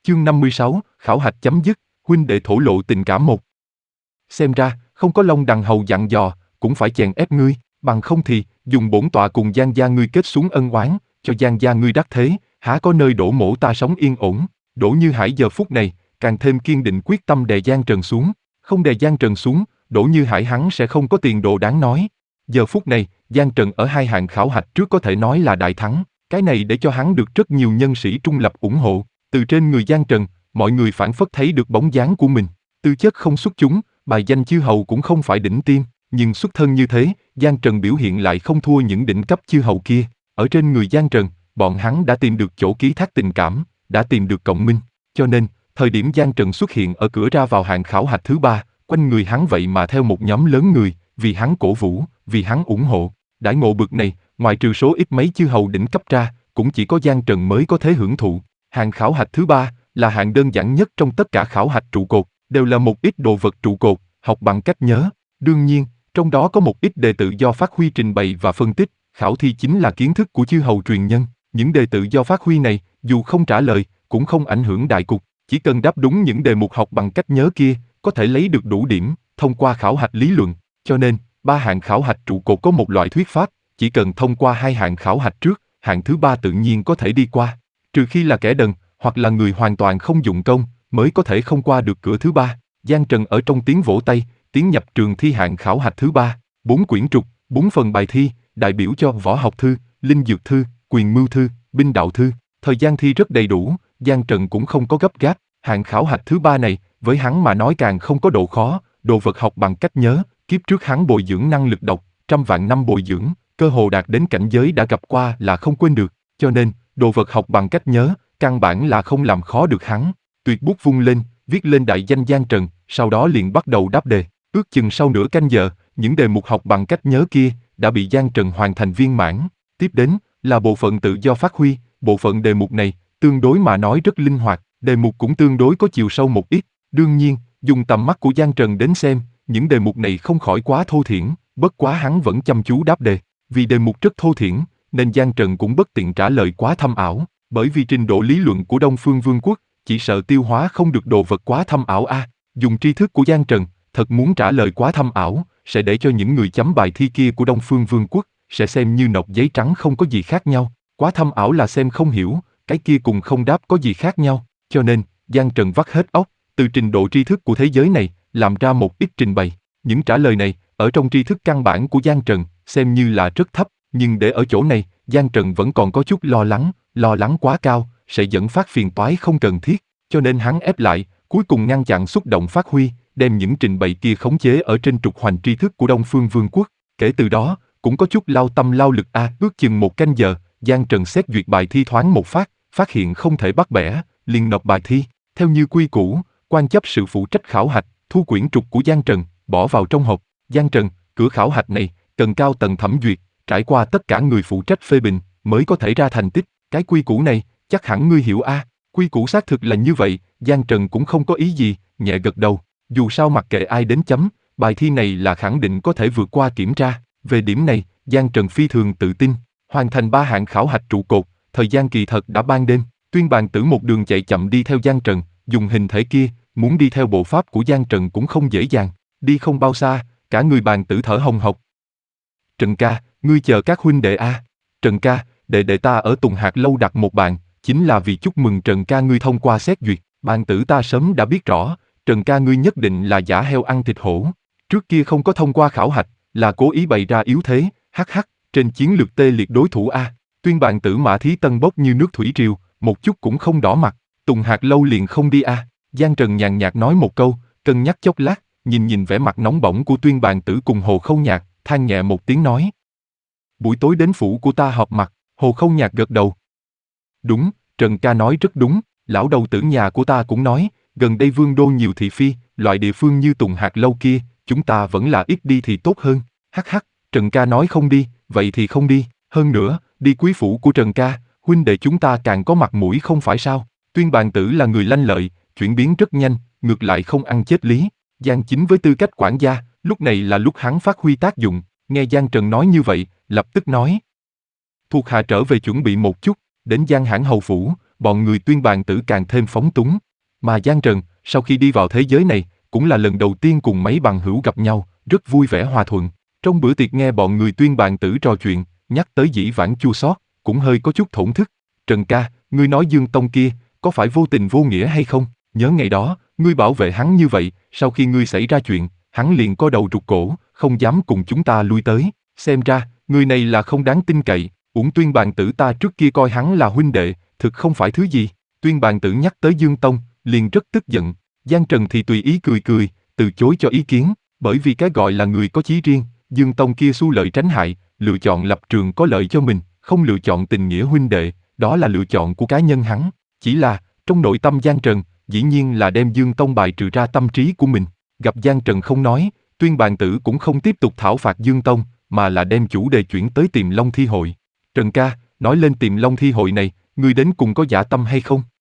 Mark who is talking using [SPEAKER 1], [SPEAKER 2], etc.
[SPEAKER 1] Chương 56, khảo hạch chấm dứt, huynh đệ thổ lộ tình cảm một. Xem ra, không có Long Đằng hầu dặn dò, cũng phải chèn ép ngươi, bằng không thì, dùng bổn tọa cùng Giang gia ngươi kết xuống ân oán, cho Giang gia ngươi đắc thế, há có nơi Đỗ mỗ ta sống yên ổn. Đỗ Như Hải giờ phút này, càng thêm kiên định quyết tâm đè Giang Trần xuống, không đè Giang Trần xuống, Đỗ Như Hải hắn sẽ không có tiền đồ đáng nói. Giờ phút này, Giang Trần ở hai hạng khảo hạch trước có thể nói là đại thắng, cái này để cho hắn được rất nhiều nhân sĩ trung lập ủng hộ, từ trên người Giang Trần, mọi người phảng phất thấy được bóng dáng của mình, tư chất không xuất chúng, bài danh chư hầu cũng không phải đỉnh tiêm, nhưng xuất thân như thế, Giang Trần biểu hiện lại không thua những đỉnh cấp chư hầu kia, ở trên người Giang Trần, bọn hắn đã tìm được chỗ ký thác tình cảm, đã tìm được cộng minh, cho nên, thời điểm Giang Trần xuất hiện ở cửa ra vào hạng khảo hạch thứ 3, quanh người hắn vậy mà theo một nhóm lớn người, vì hắn cổ vũ, vì hắn ủng hộ, đãi ngộ bực này, ngoài trừ số ít mấy chư hầu đỉnh cấp ra, cũng chỉ có Giang Trần mới có thể hưởng thụ. Hạng khảo hạch thứ 3 là hạng đơn giản nhất trong tất cả khảo hạch trụ cột, đều là một ít đồ vật trụ cột, học bằng cách nhớ. Đương nhiên, trong đó có một ít đề tự do phát huy trình bày và phân tích, khảo thi chính là kiến thức của chư hầu truyền nhân. Những đề tự do phát huy này, dù không trả lời, cũng không ảnh hưởng đại cục, chỉ cần đáp đúng những đề mục học bằng cách nhớ kia, có thể lấy được đủ điểm, thông qua khảo hạch lý luận. Cho nên, 3 hạng khảo hạch trụ cột có một loại thuyết pháp, chỉ cần thông qua 2 hạng khảo hạch trước, hạng thứ 3 tự nhiên có thể đi qua. Trừ khi là kẻ đần, hoặc là người hoàn toàn không dụng công, mới có thể không qua được cửa thứ 3. Giang Trần ở trong tiếng vỗ tay, tiến nhập trường thi hạng khảo hạch thứ 3, 4 quyển trục, 4 phần bài thi, đại biểu cho võ học thư, linh dược thư, quyền mưu thư, binh đạo thư. Thời gian thi rất đầy đủ, Giang Trần cũng không có gấp gáp. Hạng khảo hạch thứ 3 này, với hắn mà nói càng không có độ khó, đồ vật học bằng cách nhớ, kiếp trước hắn bồi dưỡng năng lực đọc, trăm vạn năm bồi dưỡng, cơ hồ đạt đến cảnh giới đã gặp qua là không quên được, cho nên, đồ vật học bằng cách nhớ, căn bản là không làm khó được hắn. Tuyệt bút vung lên, viết lên đại danh Giang Trần, sau đó liền bắt đầu đáp đề. Ước chừng sau nửa canh giờ, những đề mục học bằng cách nhớ kia đã bị Giang Trần hoàn thành viên mãn. Tiếp đến là bộ phận tự do phát huy, bộ phận đề mục này tương đối mà nói rất linh hoạt, đề mục cũng tương đối có chiều sâu một ít. Đương nhiên, dùng tầm mắt của Giang Trần đến xem, những đề mục này không khỏi quá thô thiển, bất quá hắn vẫn chăm chú đáp đề. Vì đề mục rất thô thiển, nên Giang Trần cũng bất tiện trả lời quá thâm ảo, bởi vì trình độ lý luận của Đông Phương Vương quốc, chỉ sợ tiêu hóa không được đồ vật quá thâm ảo a. Dùng tri thức của Giang Trần, thật muốn trả lời quá thâm ảo, sẽ để cho những người chấm bài thi kia của Đông Phương Vương quốc, sẽ xem như nộp giấy trắng không có gì khác nhau. Quá thâm ảo là xem không hiểu, cái kia cùng không đáp có gì khác nhau. Cho nên, Giang Trần vắt hết óc, từ trình độ tri thức của thế giới này, làm ra một ít trình bày. Những trả lời này, ở trong tri thức căn bản của Giang Trần, xem như là rất thấp, nhưng để ở chỗ này, Giang Trần vẫn còn có chút lo lắng quá cao, sẽ dẫn phát phiền toái không cần thiết, cho nên hắn ép lại, cuối cùng ngăn chặn xúc động phát huy, đem những trình bày kia khống chế ở trên trục hoành tri thức của Đông Phương Vương quốc. Kể từ đó, cũng có chút lao tâm lao lực ước chừng 1 canh giờ, Giang Trần xét duyệt bài thi thoáng một phát hiện không thể bắt bẻ, liền nộp bài thi. Theo như quy củ, quan chấp sự phụ trách khảo hạch, thu quyển trục của Giang Trần, bỏ vào trong hộp. Giang Trần, cửa khảo hạch này, cần cao tầng thẩm duyệt, trải qua tất cả người phụ trách phê bình, mới có thể ra thành tích. Cái quy củ này, chắc hẳn ngươi hiểu a. Quy củ xác thực là như vậy, Giang Trần cũng không có ý gì, nhẹ gật đầu. Dù sao mặc kệ ai đến chấm, bài thi này là khẳng định có thể vượt qua kiểm tra. Về điểm này, Giang Trần phi thường tự tin. Hoàn thành 3 hạng khảo hạch trụ cột, thời gian kỳ thật đã ban đêm. Tuyên Bàn Tử một đường chạy chậm đi theo Giang Trần, dùng hình thể kia, muốn đi theo bộ pháp của Giang Trần cũng không dễ dàng. Đi không bao xa, cả người Bàn Tử thở hồng hộc. Trần ca, ngươi chờ các huynh đệ a. Trần ca, đệ ta ở Tùng Hạc lâu đặt một bàn, chính là vì chúc mừng Trần ca ngươi thông qua xét duyệt. Bàn Tử ta sớm đã biết rõ, Trần ca ngươi nhất định là giả heo ăn thịt hổ. Trước kia không có thông qua khảo hạch, là cố ý bày ra yếu thế, trên chiến lược tê liệt đối thủ a. Tuyên Bàn Tử Mã Thí Tân bốc như nước thủy triều, một chút cũng không đỏ mặt. Tùng Hạc lâu liền không đi a. Giang Trần nhàn nhạt nói một câu, cân nhắc chốc lát, nhìn vẻ mặt nóng bỏng của Tuyên Bàn Tử cùng Hồ Khâu Nhạc, than nhẹ một tiếng nói. Buổi tối đến phủ của ta họp mặt. Hồ Khâu Nhạc gật đầu. Đúng, Trần ca nói rất đúng, lão đầu tử nhà của ta cũng nói, gần đây vương đô nhiều thị phi, loại địa phương như Tùng Hạc lâu kia, chúng ta vẫn là ít đi thì tốt hơn. Trần ca nói không đi, vậy thì không đi, hơn nữa, đi quý phủ của Trần ca, huynh đệ chúng ta càng có mặt mũi không phải sao? Tuyên Bàn Tử là người lanh lợi, chuyển biến rất nhanh, ngược lại không ăn chết lý. Giang Chính với tư cách quản gia, lúc này là lúc hắn phát huy tác dụng, nghe Giang Trần nói như vậy, lập tức nói. Thuộc hạ trở về chuẩn bị một chút, đến Giang Hãn hầu phủ, bọn người Tuyên bàn tử càng thêm phóng túng. Mà Giang Trần, sau khi đi vào thế giới này, cũng là lần đầu tiên cùng mấy bằng hữu gặp nhau, rất vui vẻ hòa thuận. Trong bữa tiệc nghe bọn người Tuyên bàn tử trò chuyện, nhắc tới dĩ vãng chua xót, cũng hơi có chút thổn thức. Trần ca, ngươi nói Dương Tông kia, có phải vô tình vô nghĩa hay không? Nhớ ngày đó, ngươi bảo vệ hắn như vậy, sau khi ngươi xảy ra chuyện, hắn liền co đầu rụt cổ, không dám cùng chúng ta lui tới. Xem ra, người này là không đáng tin cậy. Uổng Tuyên bàn tử ta trước kia coi hắn là huynh đệ, thực không phải thứ gì. Tuyên bàn tử nhắc tới Dương Tông, liền rất tức giận. Giang Trần thì tùy ý cười cười, từ chối cho ý kiến, bởi vì cái gọi là người có chí riêng, Dương Tông kia xu lợi tránh hại, lựa chọn lập trường có lợi cho mình, không lựa chọn tình nghĩa huynh đệ, đó là lựa chọn của cá nhân hắn. Chỉ là, trong nội tâm Giang Trần, dĩ nhiên là đem Dương Tông bài trừ ra tâm trí của mình. Gặp Giang Trần không nói, Tuyên bàn tử cũng không tiếp tục thảo phạt Dương Tông, mà là đem chủ đề chuyển tới Tiềm Long Thi Hội. Trần ca, nói lên Tiềm Long Thi Hội này, ngươi đến cùng có dã tâm hay không?